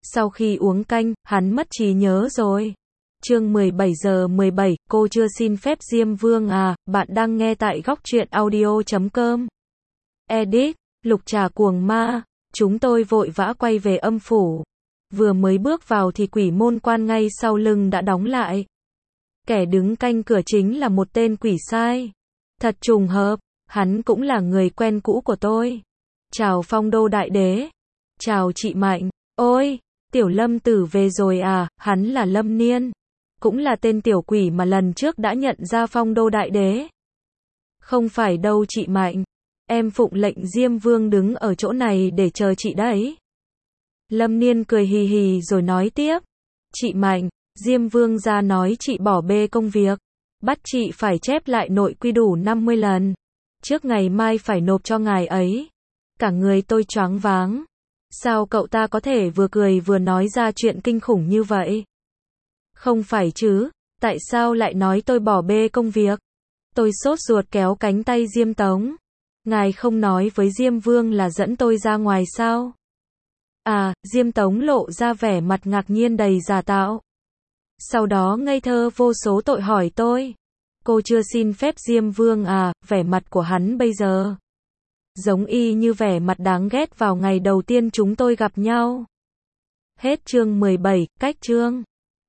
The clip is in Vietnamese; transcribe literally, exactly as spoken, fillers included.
Sau khi uống canh, hắn mất trí nhớ rồi. Chương mười bảy giờ mười bảy, cô chưa xin phép Diêm Vương à, bạn đang nghe tại góc truyện audio chấm com. Edit, Lục Trà cuồng ma, chúng tôi vội vã quay về âm phủ. Vừa mới bước vào thì quỷ môn quan ngay sau lưng đã đóng lại. Kẻ đứng canh cửa chính là một tên quỷ sai. Thật trùng hợp, hắn cũng là người quen cũ của tôi. Chào Phong Đô Đại Đế. Chào chị Mạnh. Ôi, Tiểu Lâm Tử về rồi à, hắn là Lâm Niên. Cũng là tên tiểu quỷ mà lần trước đã nhận ra Phong Đô Đại Đế. Không phải đâu chị Mạnh. Em phụng lệnh Diêm Vương đứng ở chỗ này để chờ chị đấy. Lâm Niên cười hì hì rồi nói tiếp. Chị Mạnh, Diêm Vương ra nói chị bỏ bê công việc. Bắt chị phải chép lại nội quy đủ năm mươi lần. Trước ngày mai phải nộp cho ngài ấy. Cả người tôi choáng váng. Sao cậu ta có thể vừa cười vừa nói ra chuyện kinh khủng như vậy? Không phải chứ, tại sao lại nói tôi bỏ bê công việc? Tôi sốt ruột kéo cánh tay Diêm Tống. Ngài không nói với Diêm Vương là dẫn tôi ra ngoài sao? À, Diêm Tống lộ ra vẻ mặt ngạc nhiên đầy giả tạo. Sau đó ngây thơ vô số tội hỏi tôi. Cô chưa xin phép Diêm Vương à, vẻ mặt của hắn bây giờ giống y như vẻ mặt đáng ghét vào ngày đầu tiên chúng tôi gặp nhau. Hết chương mười bảy, cách chương.